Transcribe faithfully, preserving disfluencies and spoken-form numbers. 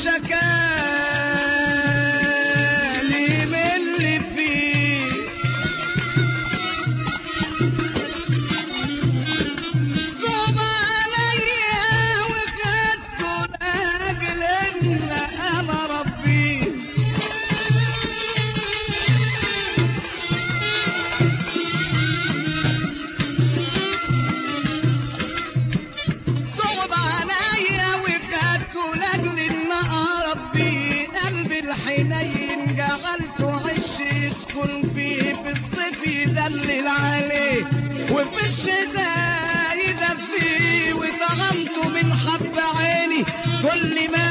شكالي من اللي فيه. صعب عليا وخدته لاجل ان انا ربيه. صعب عليا وخدته لاجل ان اربيه. قلبي الحنين جعلته عش يسكن فيه، في الصيف يدلل عليه وفي الشتاء يدفيه. وطعمته من حب عيني كل ما